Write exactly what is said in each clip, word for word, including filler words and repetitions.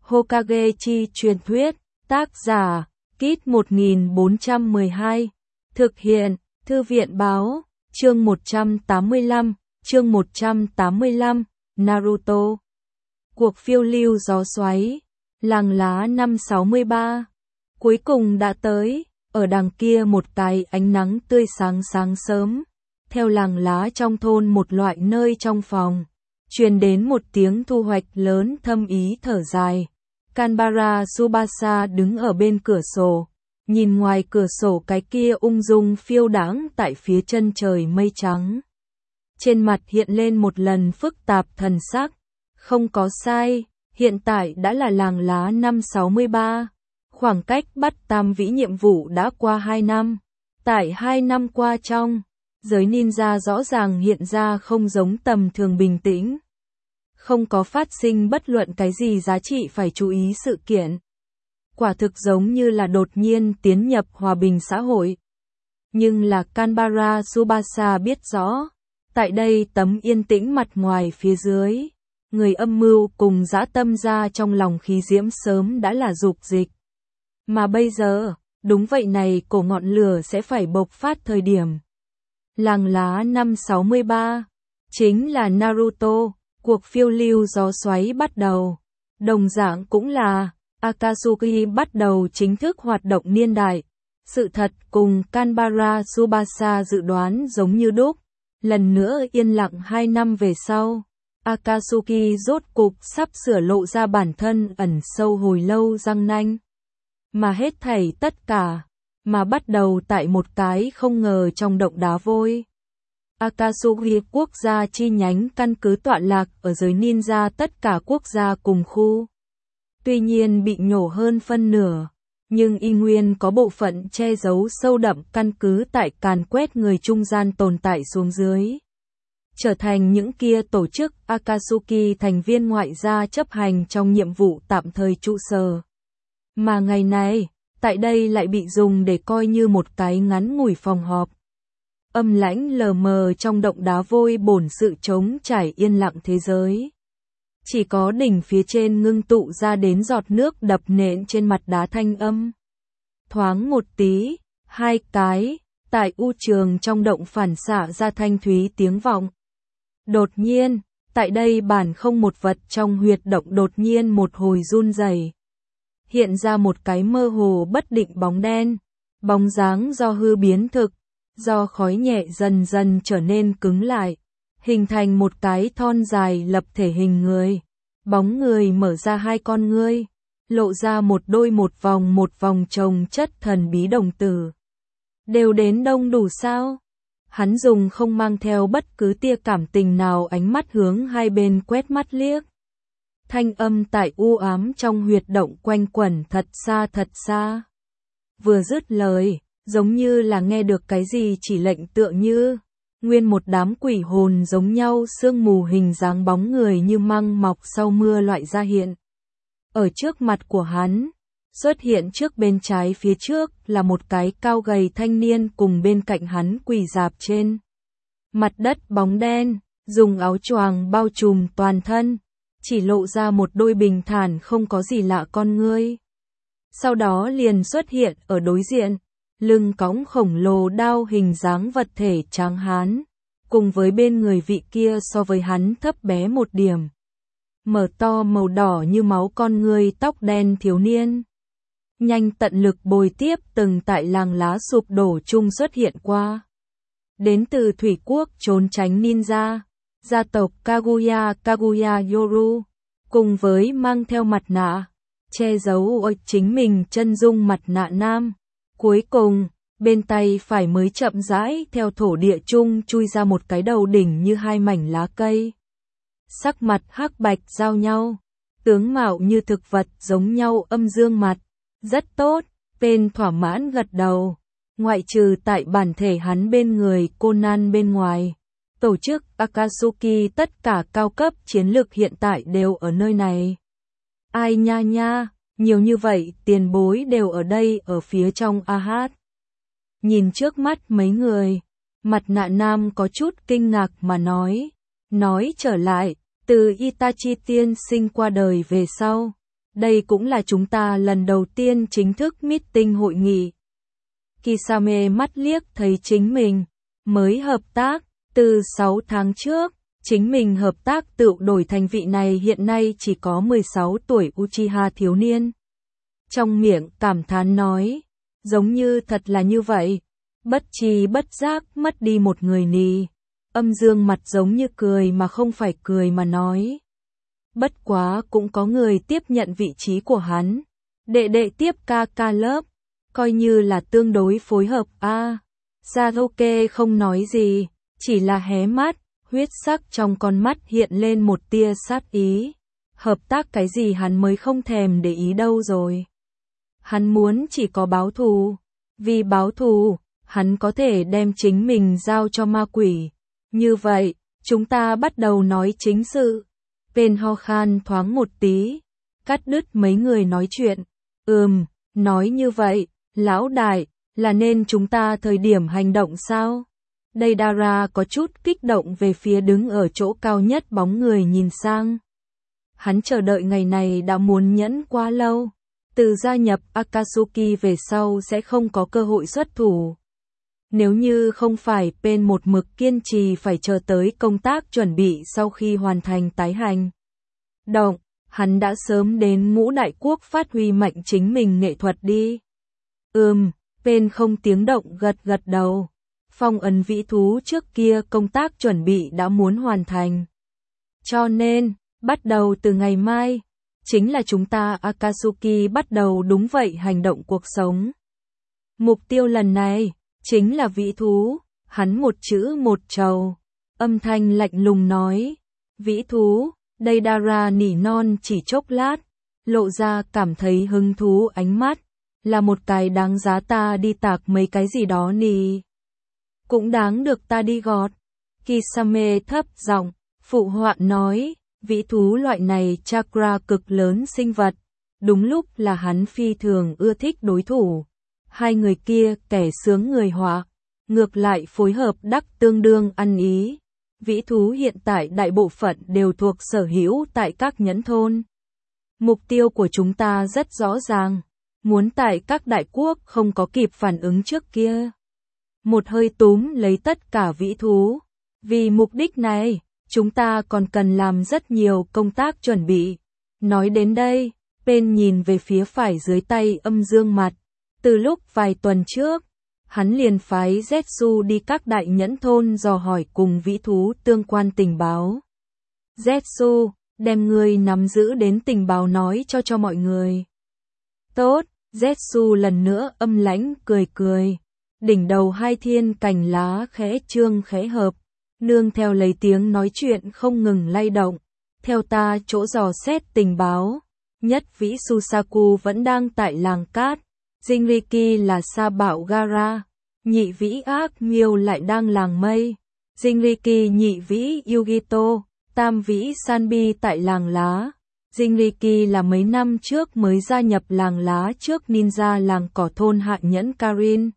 Hokage chi truyền thuyết, tác giả, Kit một nghìn bốn trăm mười hai, thực hiện, Thư viện báo, chương một trăm tám mươi lăm, chương một trăm tám mươi lăm, Naruto. Cuộc phiêu lưu gió xoáy, làng lá năm sáu mươi ba, cuối cùng đã tới, ở đằng kia một cái ánh nắng tươi sáng sáng sớm, theo làng lá trong thôn một loại nơi trong phòng, truyền đến một tiếng thu hoạch lớn thâm ý thở dài. Kanbara Tsubasa đứng ở bên cửa sổ, nhìn ngoài cửa sổ cái kia ung dung phiêu đãng tại phía chân trời mây trắng. Trên mặt hiện lên một lần phức tạp thần sắc, không có sai, hiện tại đã là làng lá năm sáu mươi ba, khoảng cách bắt tam vĩ nhiệm vụ đã qua hai năm. Tại hai năm qua trong, giới ninja rõ ràng hiện ra không giống tầm thường bình tĩnh. Không có phát sinh bất luận cái gì giá trị phải chú ý sự kiện. Quả thực giống như là đột nhiên tiến nhập hòa bình xã hội. Nhưng là Kanbara Tsubasa biết rõ, tại đây tấm yên tĩnh mặt ngoài phía dưới, người âm mưu cùng dã tâm ra trong lòng khí diễm sớm đã là dục dịch. Mà bây giờ, đúng vậy này cổ ngọn lửa sẽ phải bộc phát thời điểm. Làng lá năm sáu mươi ba, chính là Naruto. Cuộc phiêu lưu gió xoáy bắt đầu, đồng dạng cũng là Akatsuki bắt đầu chính thức hoạt động niên đại. Sự thật cùng Kanbara Tsubasa dự đoán giống như đúc, lần nữa yên lặng hai năm về sau, Akatsuki rốt cục sắp sửa lộ ra bản thân ẩn sâu hồi lâu răng nanh. Mà hết thảy tất cả, mà bắt đầu tại một cái không ngờ trong động đá vôi. Akatsuki quốc gia chi nhánh căn cứ tọa lạc ở giới ninja tất cả quốc gia cùng khu. Tuy nhiên bị nhổ hơn phân nửa, nhưng y nguyên có bộ phận che giấu sâu đậm căn cứ tại càn quét người trung gian tồn tại xuống dưới. Trở thành những kia tổ chức Akatsuki thành viên ngoại gia chấp hành trong nhiệm vụ tạm thời trụ sở. Mà ngày này, tại đây lại bị dùng để coi như một cái ngắn ngủi phòng họp. Âm lãnh lờ mờ trong động đá vôi bổn sự trống trải yên lặng thế giới. Chỉ có đỉnh phía trên ngưng tụ ra đến giọt nước đập nện trên mặt đá thanh âm. Thoáng một tí, hai cái, tại u trường trong động phản xạ ra thanh thúy tiếng vọng. Đột nhiên, tại đây bản không một vật trong huyệt động đột nhiên một hồi run rẩy, hiện ra một cái mơ hồ bất định bóng đen, bóng dáng do hư biến thực. Do khói nhẹ dần dần trở nên cứng lại, hình thành một cái thon dài lập thể hình người. Bóng người mở ra hai con ngươi, lộ ra một đôi một vòng một vòng chồng chất thần bí đồng tử. Đều đến đông đủ sao? Hắn dùng không mang theo bất cứ tia cảm tình nào ánh mắt hướng hai bên quét mắt liếc. Thanh âm tại u ám trong huyệt động quanh quẩn thật xa thật xa. Vừa dứt lời, giống như là nghe được cái gì chỉ lệnh tựa như, nguyên một đám quỷ hồn giống nhau sương mù hình dáng bóng người như măng mọc sau mưa loại ra hiện. Ở trước mặt của hắn, xuất hiện trước bên trái phía trước là một cái cao gầy thanh niên cùng bên cạnh hắn quỳ rạp trên mặt đất bóng đen, dùng áo choàng bao trùm toàn thân, chỉ lộ ra một đôi bình thản không có gì lạ con ngươi. Sau đó liền xuất hiện ở đối diện. Lưng cõng khổng lồ đao hình dáng vật thể tráng hán, cùng với bên người vị kia so với hắn thấp bé một điểm. Mở to màu đỏ như máu con người tóc đen thiếu niên. Nhanh tận lực bồi tiếp từng tại làng lá sụp đổ chung xuất hiện qua. Đến từ thủy quốc trốn tránh ninja, gia tộc Kaguya Kaguya Yoru, cùng với mang theo mặt nạ, che giấu ôi chính mình chân dung mặt nạ nam. Cuối cùng, bên tay phải mới chậm rãi theo thổ địa chung chui ra một cái đầu đỉnh như hai mảnh lá cây. Sắc mặt hắc bạch giao nhau, tướng mạo như thực vật giống nhau âm dương mặt. Rất tốt, bên thỏa mãn gật đầu. Ngoại trừ tại bản thể hắn bên người Conan bên ngoài. Tổ chức Akatsuki tất cả cao cấp chiến lược hiện tại đều ở nơi này. Ai nha nha. Nhiều như vậy tiền bối đều ở đây ở phía trong a hát. Nhìn trước mắt mấy người, mặt nạ nam có chút kinh ngạc mà nói. Nói trở lại, từ Itachi tiên sinh qua đời về sau, Đây cũng là chúng ta lần đầu tiên chính thức meeting hội nghị. Kisame mắt liếc thấy chính mình mới hợp tác từ sáu tháng trước, chính mình hợp tác tự đổi thành vị này hiện nay chỉ có mười sáu tuổi Uchiha thiếu niên. Trong miệng cảm thán nói, giống như thật là như vậy, bất tri bất giác mất đi một người nì. Âm Dương mặt giống như cười mà không phải cười mà nói. Bất quá cũng có người tiếp nhận vị trí của hắn. Đệ đệ tiếp ca ca lớp, coi như là tương đối phối hợp a. À, Sasuke không nói gì, chỉ là hé mắt, huyết sắc trong con mắt hiện lên một tia sát ý. Hợp tác cái gì hắn mới không thèm để ý đâu rồi. Hắn muốn chỉ có báo thù, vì báo thù, hắn có thể đem chính mình giao cho ma quỷ. Như vậy, chúng ta bắt đầu nói chính sự. Bên ho khan thoáng một tí, cắt đứt mấy người nói chuyện. Ừm, nói như vậy, lão đại, là nên chúng ta thời điểm hành động sao? Deidara có chút kích động về phía đứng ở chỗ cao nhất bóng người nhìn sang. Hắn chờ đợi ngày này đã muốn nhẫn quá lâu. Từ gia nhập Akatsuki về sau sẽ không có cơ hội xuất thủ. Nếu như không phải Pen một mực kiên trì phải chờ tới công tác chuẩn bị sau khi hoàn thành tái hành động, hắn đã sớm đến ngũ đại quốc phát huy mạnh chính mình nghệ thuật đi. Ừm, Pen không tiếng động gật gật đầu. Phong ấn vĩ thú trước kia công tác chuẩn bị đã muốn hoàn thành. Cho nên, bắt đầu từ ngày mai, chính là chúng ta Akatsuki bắt đầu đúng vậy hành động cuộc sống. Mục tiêu lần này, chính là vĩ thú, hắn một chữ một trầu, âm thanh lạnh lùng nói, vĩ thú, Deidara nỉ non chỉ chốc lát, lộ ra cảm thấy hứng thú ánh mắt, là một cái đáng giá ta đi tạc mấy cái gì đó nì. Cũng đáng được ta đi gọt. Kisame thấp giọng, phụ họa nói, vĩ thú loại này chakra cực lớn sinh vật, đúng lúc là hắn phi thường ưa thích đối thủ. Hai người kia kẻ sướng người họa, ngược lại phối hợp đắc tương đương ăn ý. Vĩ thú hiện tại đại bộ phận đều thuộc sở hữu tại các nhẫn thôn. Mục tiêu của chúng ta rất rõ ràng, muốn tại các đại quốc không có kịp phản ứng trước kia. Một hơi túm lấy tất cả vĩ thú. Vì mục đích này, chúng ta còn cần làm rất nhiều công tác chuẩn bị. Nói đến đây, Pen nhìn về phía phải dưới tay Âm Dương mặt. Từ lúc vài tuần trước, hắn liền phái Zetsu đi các đại nhẫn thôn dò hỏi cùng vĩ thú tương quan tình báo. Zetsu, đem người nắm giữ đến tình báo nói cho cho mọi người. Tốt, Zetsu lần nữa âm lãnh cười cười. Đỉnh đầu hai thiên cành lá khẽ trương khẽ hợp, nương theo lấy tiếng nói chuyện không ngừng lay động. Theo ta chỗ dò xét tình báo, nhất vĩ Susaku vẫn đang tại làng cát, Jinriki là sa bạo Gara, nhị vĩ ác miêu lại đang làng mây, Jinriki nhị vĩ Yugito, tam vĩ Sanbi tại làng lá. Jinriki là mấy năm trước mới gia nhập làng lá trước ninja làng cỏ thôn hạ nhẫn Karin.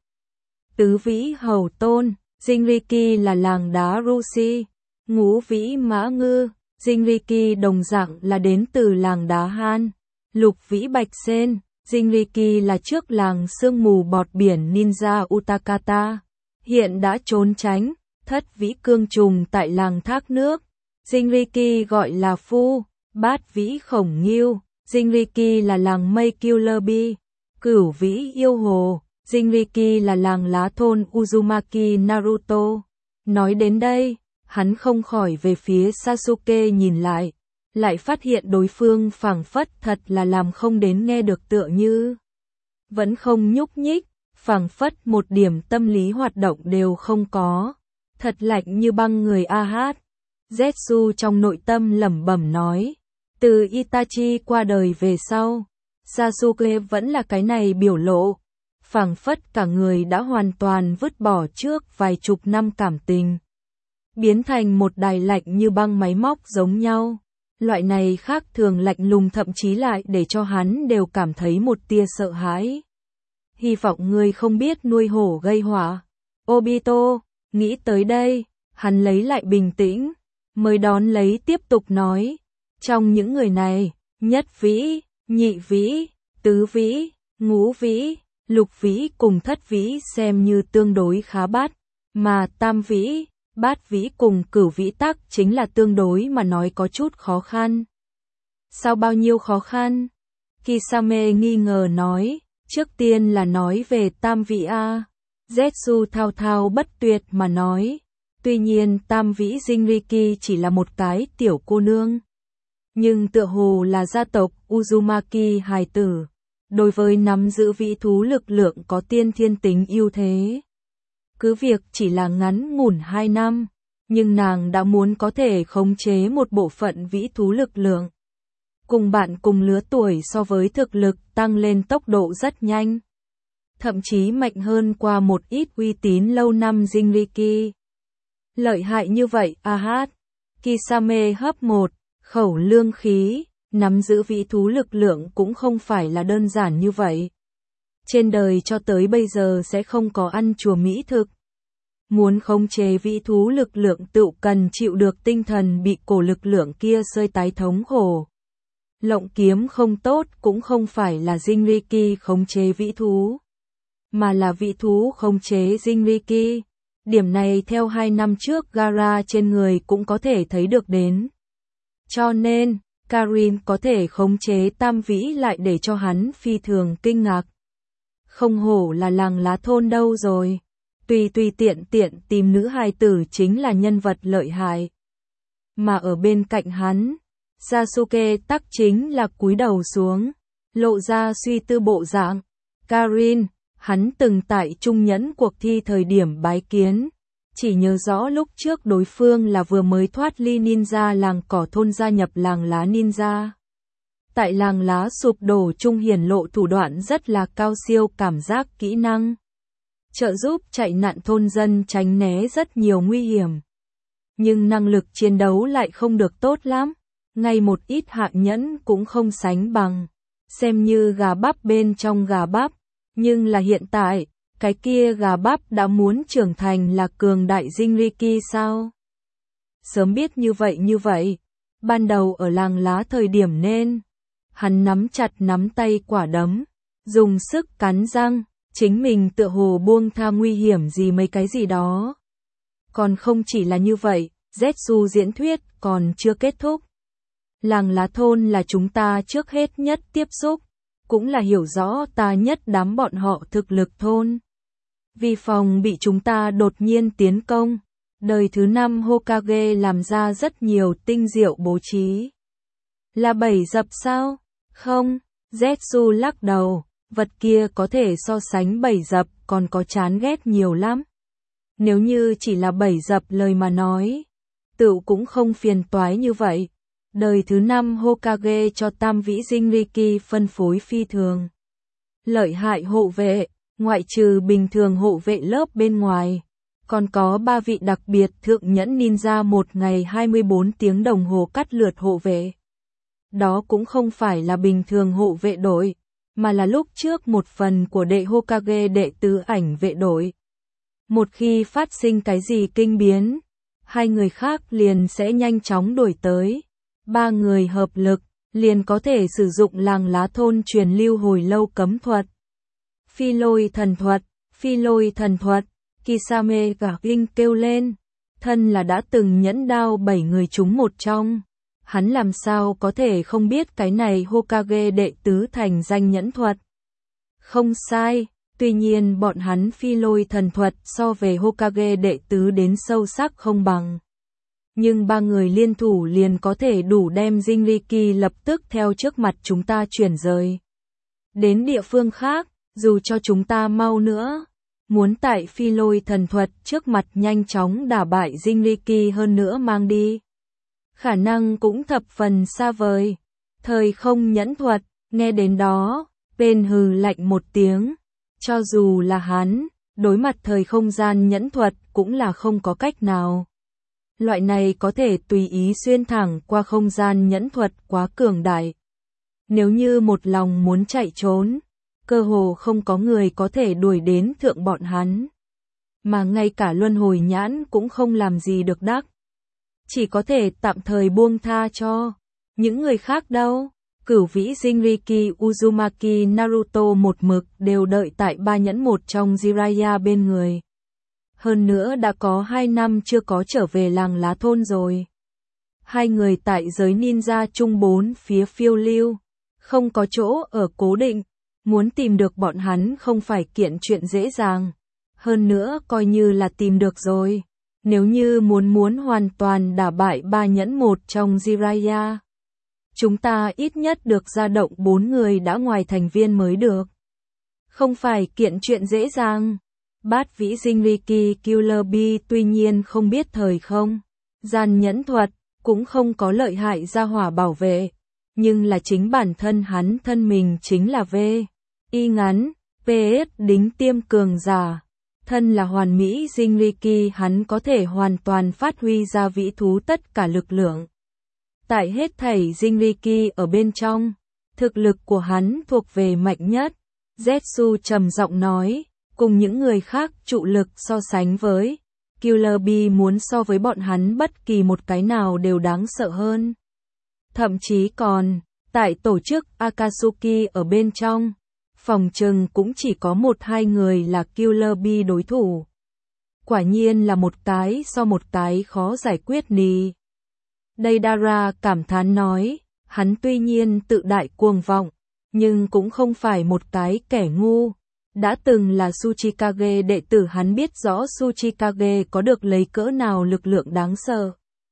Tứ vĩ hầu tôn, Jinriki là làng đá Rushi. Ngũ vĩ mã ngư, Jinriki đồng dạng là đến từ làng đá Han. Lục vĩ bạch sen, Jinriki là trước làng sương mù bọt biển ninja Utakata, hiện đã trốn tránh. Thất vĩ cương trùng tại làng thác nước, Jinriki gọi là phu. Bát vĩ khổng nghiêu, Jinriki là làng mây Killer Bee. Cửu vĩ yêu hồ, Jinriki là làng lá thôn Uzumaki Naruto. Nói đến đây, hắn không khỏi về phía Sasuke nhìn lại, lại phát hiện đối phương phảng phất thật là làm không đến nghe được tựa như. Vẫn không nhúc nhích, phảng phất một điểm tâm lý hoạt động đều không có. Thật lạnh như băng người a hát. Zetsu trong nội tâm lẩm bẩm nói. Từ Itachi qua đời về sau, Sasuke vẫn là cái này biểu lộ. Phảng phất cả người đã hoàn toàn vứt bỏ trước vài chục năm cảm tình. Biến thành một đài lạnh như băng máy móc giống nhau. Loại này khác thường lạnh lùng thậm chí lại để cho hắn đều cảm thấy một tia sợ hãi. Hy vọng ngươi không biết nuôi hổ gây họa. Obito, nghĩ tới đây, hắn lấy lại bình tĩnh, mới đón lấy tiếp tục nói. Trong những người này, nhất vĩ, nhị vĩ, tứ vĩ, ngũ vĩ, lục vĩ cùng thất vĩ xem như tương đối khá bát, mà tam vĩ, bát vĩ cùng cửu vĩ tắc chính là tương đối mà nói có chút khó khăn. Sao bao nhiêu khó khăn? Kisame nghi ngờ nói, trước tiên là nói về tam vĩ a. Zetsu thao thao bất tuyệt mà nói, tuy nhiên tam vĩ Jinriki chỉ là một cái tiểu cô nương. Nhưng tựa hồ là gia tộc Uzumaki hài tử, đối với nắm giữ vĩ thú lực lượng có tiên thiên tính ưu thế. Cứ việc chỉ là ngắn ngủn hai năm, nhưng nàng đã muốn có thể khống chế một bộ phận vĩ thú lực lượng. Cùng bạn cùng lứa tuổi so với thực lực tăng lên tốc độ rất nhanh. Thậm chí mạnh hơn qua một ít uy tín lâu năm Jinriki. Lợi hại như vậy, ahat. Kisame hấp một khẩu lương khí, nắm giữ vĩ thú lực lượng cũng không phải là đơn giản như vậy. Trên đời cho tới bây giờ sẽ không có ăn chùa mỹ thực. Muốn khống chế vĩ thú lực lượng tự cần chịu được tinh thần bị cổ lực lượng kia xơi tái thống khổ. Lộng kiếm không tốt cũng không phải là Jinriki khống chế vĩ thú, mà là vĩ thú khống chế Jinriki. Điểm này theo hai năm trước Gaara trên người cũng có thể thấy được đến. Cho nên, Karin có thể khống chế tam vĩ lại để cho hắn phi thường kinh ngạc. Không hổ là làng lá thôn đâu rồi. Tùy tùy tiện tiện tìm nữ hài tử chính là nhân vật lợi hại. Mà ở bên cạnh hắn, Sasuke tắc chính là cúi đầu xuống, lộ ra suy tư bộ dạng. Karin, hắn từng tại Trung Nhẫn cuộc thi thời điểm bái kiến, chỉ nhớ rõ lúc trước đối phương là vừa mới thoát ly ninja làng cỏ thôn gia nhập làng lá ninja. Tại làng lá sụp đổ trung hiển lộ thủ đoạn rất là cao siêu cảm giác kỹ năng. Trợ giúp chạy nạn thôn dân tránh né rất nhiều nguy hiểm. Nhưng năng lực chiến đấu lại không được tốt lắm. Ngay một ít hạ nhẫn cũng không sánh bằng. Xem như gà bắp bên trong gà bắp. Nhưng là hiện tại, cái kia gà bắp đã muốn trưởng thành là cường đại Jinriki sao? Sớm biết như vậy như vậy. Ban đầu ở làng lá thời điểm nên. Hắn nắm chặt nắm tay quả đấm. Dùng sức cắn răng. Chính mình tựa hồ buông tha nguy hiểm gì mấy cái gì đó. Còn không chỉ là như vậy, Zetsu diễn thuyết còn chưa kết thúc. Làng lá thôn là chúng ta trước hết nhất tiếp xúc, cũng là hiểu rõ ta nhất đám bọn họ thực lực thôn. Vì phòng bị chúng ta đột nhiên tiến công, đời thứ năm Hokage làm ra rất nhiều tinh diệu bố trí. Là bảy dập sao? Không, Zetsu lắc đầu. Vật kia có thể so sánh bảy dập còn có chán ghét nhiều lắm. Nếu như chỉ là bảy dập lời mà nói, tựu cũng không phiền toái như vậy. Đời thứ năm Hokage cho tam vĩ Jinriki phân phối phi thường. Lợi hại hộ vệ, ngoại trừ bình thường hộ vệ lớp bên ngoài. Còn có ba vị đặc biệt thượng nhẫn ninja một ngày hai mươi bốn tiếng đồng hồ cắt lượt hộ vệ. Đó cũng không phải là bình thường hộ vệ đội, mà là lúc trước một phần của đệ Hokage đệ tứ ảnh vệ đội. Một khi phát sinh cái gì kinh biến, hai người khác liền sẽ nhanh chóng đuổi tới. Ba người hợp lực, liền có thể sử dụng làng lá thôn truyền lưu hồi lâu cấm thuật. Phi lôi thần thuật, phi lôi thần thuật, Kisame cả kinh kêu lên. Thân là đã từng nhẫn đao bảy người chúng một trong. Hắn làm sao có thể không biết cái này Hokage đệ tứ thành danh nhẫn thuật. Không sai, tuy nhiên bọn hắn phi lôi thần thuật so về Hokage đệ tứ đến sâu sắc không bằng. Nhưng ba người liên thủ liền có thể đủ đem Jinriki lập tức theo trước mặt chúng ta chuyển rời. Đến địa phương khác, dù cho chúng ta mau nữa, muốn tại phi lôi thần thuật trước mặt nhanh chóng đả bại Jinriki hơn nữa mang đi. Khả năng cũng thập phần xa vời. Thời không nhẫn thuật, nghe đến đó, bên hừ lạnh một tiếng. Cho dù là hắn, đối mặt thời không gian nhẫn thuật cũng là không có cách nào. Loại này có thể tùy ý xuyên thẳng qua không gian nhẫn thuật quá cường đại. Nếu như một lòng muốn chạy trốn, cơ hồ không có người có thể đuổi đến thượng bọn hắn. Mà ngay cả luân hồi nhãn cũng không làm gì được đắc. Chỉ có thể tạm thời buông tha cho. Những người khác đâu? Cửu vĩ Jinriki Uzumaki Naruto một mực đều đợi tại ba nhẫn một trong Jiraiya bên người. Hơn nữa đã có hai năm chưa có trở về làng lá thôn rồi. Hai người tại giới ninja chung bốn phía phiêu lưu, không có chỗ ở cố định, muốn tìm được bọn hắn không phải kiện chuyện dễ dàng. Hơn nữa coi như là tìm được rồi, nếu như muốn muốn hoàn toàn đả bại ba nhẫn một trong Jiraiya, chúng ta ít nhất được ra động bốn người đã ngoài thành viên mới được. Không phải kiện chuyện dễ dàng. Bát vĩ Jinriki Killer Bee tuy nhiên không biết thời không, gian nhẫn thuật, cũng không có lợi hại gia hỏa bảo vệ, nhưng là chính bản thân hắn thân mình chính là V, y ngắn, pê ét đính tiêm cường giả. Thân là hoàn mỹ Jinriki hắn có thể hoàn toàn phát huy ra vĩ thú tất cả lực lượng. Tại hết thảy Jinriki ở bên trong, thực lực của hắn thuộc về mạnh nhất. Zetsu trầm giọng nói, cùng những người khác trụ lực so sánh với, Killer Bee muốn so với bọn hắn bất kỳ một cái nào đều đáng sợ hơn. Thậm chí còn, tại tổ chức Akatsuki ở bên trong, phòng trừng cũng chỉ có một hai người là Killer Bee đối thủ. Quả nhiên là một cái so một cái khó giải quyết nì. Deidara cảm thán nói, hắn tuy nhiên tự đại cuồng vọng, nhưng cũng không phải một cái kẻ ngu. Đã từng là Tsuchikage đệ tử hắn biết rõ Tsuchikage có được lấy cỡ nào lực lượng đáng sợ.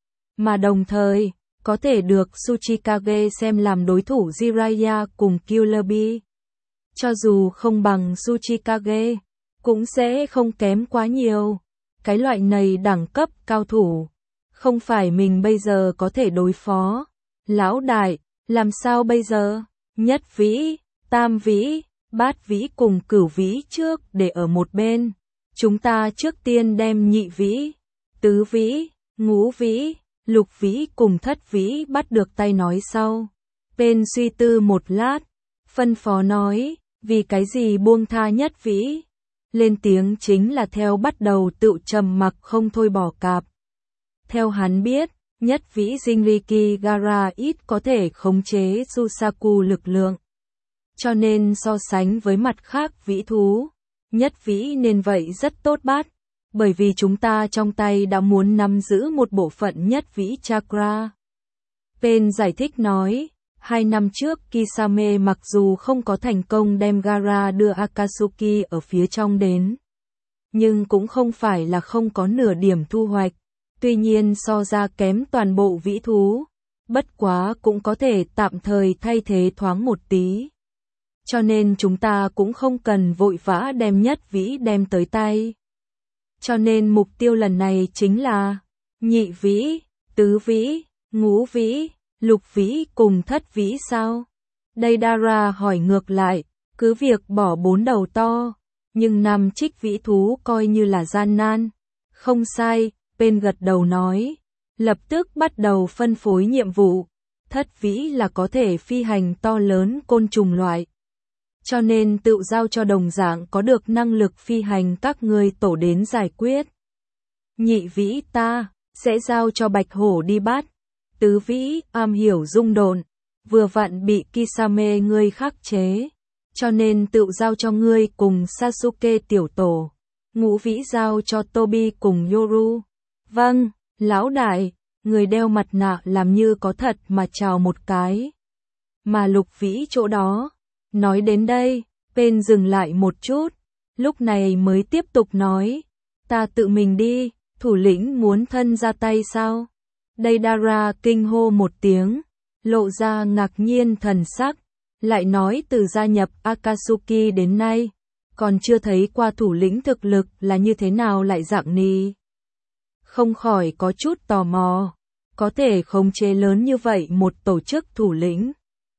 Mà đồng thời, có thể được Tsuchikage xem làm đối thủ Jiraiya cùng Killer Bee. Cho dù không bằng Tsuchikage, cũng sẽ không kém quá nhiều. Cái loại này đẳng cấp cao thủ, không phải mình bây giờ có thể đối phó. Lão đại, làm sao bây giờ? Nhất vĩ, tam vĩ, bát vĩ cùng cửu vĩ trước để ở một bên. Chúng ta trước tiên đem nhị vĩ, tứ vĩ, ngũ vĩ, lục vĩ cùng thất vĩ bắt được tay nói sau. Bên suy tư một lát, phân phó nói, vì cái gì buông tha nhất vĩ? Lên tiếng chính là theo bắt đầu tự trầm mặc không thôi bỏ cạp. Theo hắn biết, nhất vĩ Jinriki Gaara ít có thể khống chế Susaku lực lượng. Cho nên so sánh với mặt khác vĩ thú, nhất vĩ nên vậy rất tốt bát, bởi vì chúng ta trong tay đã muốn nắm giữ một bộ phận nhất vĩ chakra. Pen giải thích nói, hai năm trước Kisame mặc dù không có thành công đem Gaara đưa Akatsuki ở phía trong đến, nhưng cũng không phải là không có nửa điểm thu hoạch, tuy nhiên so ra kém toàn bộ vĩ thú, bất quá cũng có thể tạm thời thay thế thoáng một tí. Cho nên chúng ta cũng không cần vội vã đem nhất vĩ đem tới tay. Cho nên mục tiêu lần này chính là nhị vĩ, tứ vĩ, ngũ vĩ, lục vĩ cùng thất vĩ sao? Deidara hỏi ngược lại, cứ việc bỏ bốn đầu to, nhưng năm trích vĩ thú coi như là gian nan. Không sai, Pen gật đầu nói, lập tức bắt đầu phân phối nhiệm vụ. Thất vĩ là có thể phi hành to lớn côn trùng loại. Cho nên tự giao cho đồng dạng có được năng lực phi hành các người tổ đến giải quyết. Nhị vĩ ta, sẽ giao cho bạch hổ đi bắt. Tứ vĩ, am hiểu dung độn, vừa vặn bị Kisame ngươi khắc chế. Cho nên tự giao cho ngươi cùng Sasuke tiểu tổ. Ngũ vĩ giao cho Tobi cùng Yoru. Vâng, lão đại, người đeo mặt nạ làm như có thật mà chào một cái. Mà lục vĩ chỗ đó. Nói đến đây, Pen dừng lại một chút, lúc này mới tiếp tục nói, ta tự mình đi, thủ lĩnh muốn thân ra tay sao? Deidara kinh hô một tiếng, lộ ra ngạc nhiên thần sắc, lại nói từ gia nhập Akatsuki đến nay, còn chưa thấy qua thủ lĩnh thực lực là như thế nào lại dạng ni. Không khỏi có chút tò mò, có thể khống chế lớn như vậy một tổ chức thủ lĩnh.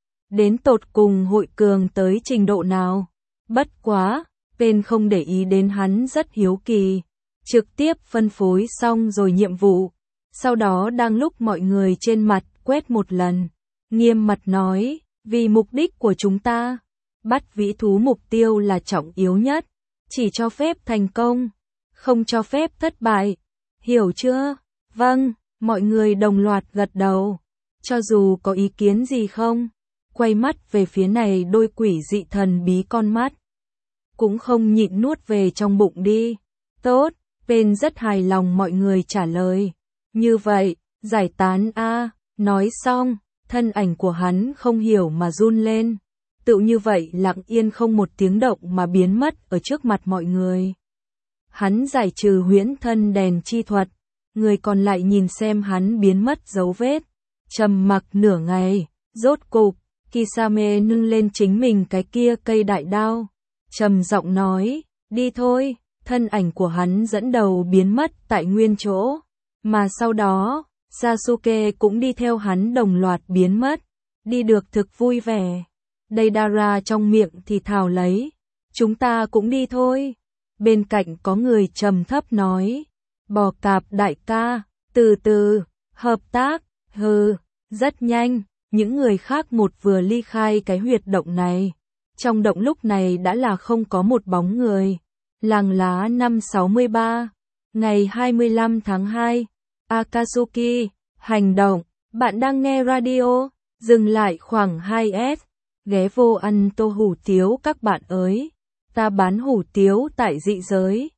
Đến tột cùng hội cường tới trình độ nào? Bất quá, Pen không để ý đến hắn rất hiếu kỳ, trực tiếp phân phối xong rồi nhiệm vụ, sau đó đang lúc mọi người trên mặt quét một lần, nghiêm mặt nói, vì mục đích của chúng ta, bắt vĩ thú mục tiêu là trọng yếu nhất, chỉ cho phép thành công, không cho phép thất bại, hiểu chưa? Vâng, mọi người đồng loạt gật đầu, cho dù có ý kiến gì không? quay mắt về phía này đôi quỷ dị thần bí con mắt. Cũng không nhịn nuốt về trong bụng đi. Tốt, Pen rất hài lòng mọi người trả lời. Như vậy, giải tán a. Nói xong, thân ảnh của hắn không hiểu mà run lên. Tự như vậy lặng yên không một tiếng động mà biến mất ở trước mặt mọi người. Hắn giải trừ huyễn thân đèn chi thuật, người còn lại nhìn xem hắn biến mất dấu vết. Trầm mặc nửa ngày, rốt cục, Kisame nâng lên chính mình cái kia cây đại đao. Trầm giọng nói, đi thôi, thân ảnh của hắn dẫn đầu biến mất tại nguyên chỗ. Mà sau đó, Sasuke cũng đi theo hắn đồng loạt biến mất, đi được thực vui vẻ. Deidara trong miệng thì thào lấy, chúng ta cũng đi thôi. Bên cạnh có người trầm thấp nói, bò cạp đại ca, từ từ, hợp tác, hừ, rất nhanh, những người khác một vừa ly khai cái huyệt động này. Trong động lúc này đã là không có một bóng người. Làng lá năm sáu mươi ba, ngày hai mươi lăm tháng hai, Akatsuki, hành động, bạn đang nghe radio, dừng lại khoảng hai S, ghé vô ăn tô hủ tiếu các bạn ơi, ta bán hủ tiếu tại dị giới.